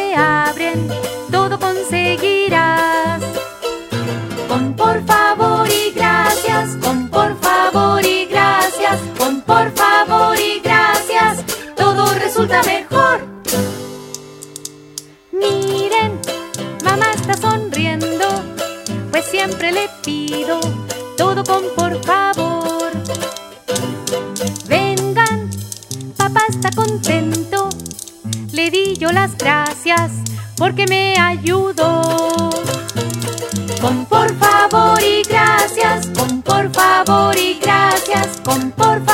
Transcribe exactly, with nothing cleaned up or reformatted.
se abren, todo conseguirás. Con por favor y gracias, con por favor y gracias, con por favor y gracias, todo resulta mejor. Miren, mamá está sonriendo, pues siempre le pido todo con por favor. Vengan, papá está contento, le di yo las gracias porque me ayudó. Con por favor y gracias, con por favor y gracias, con por favor.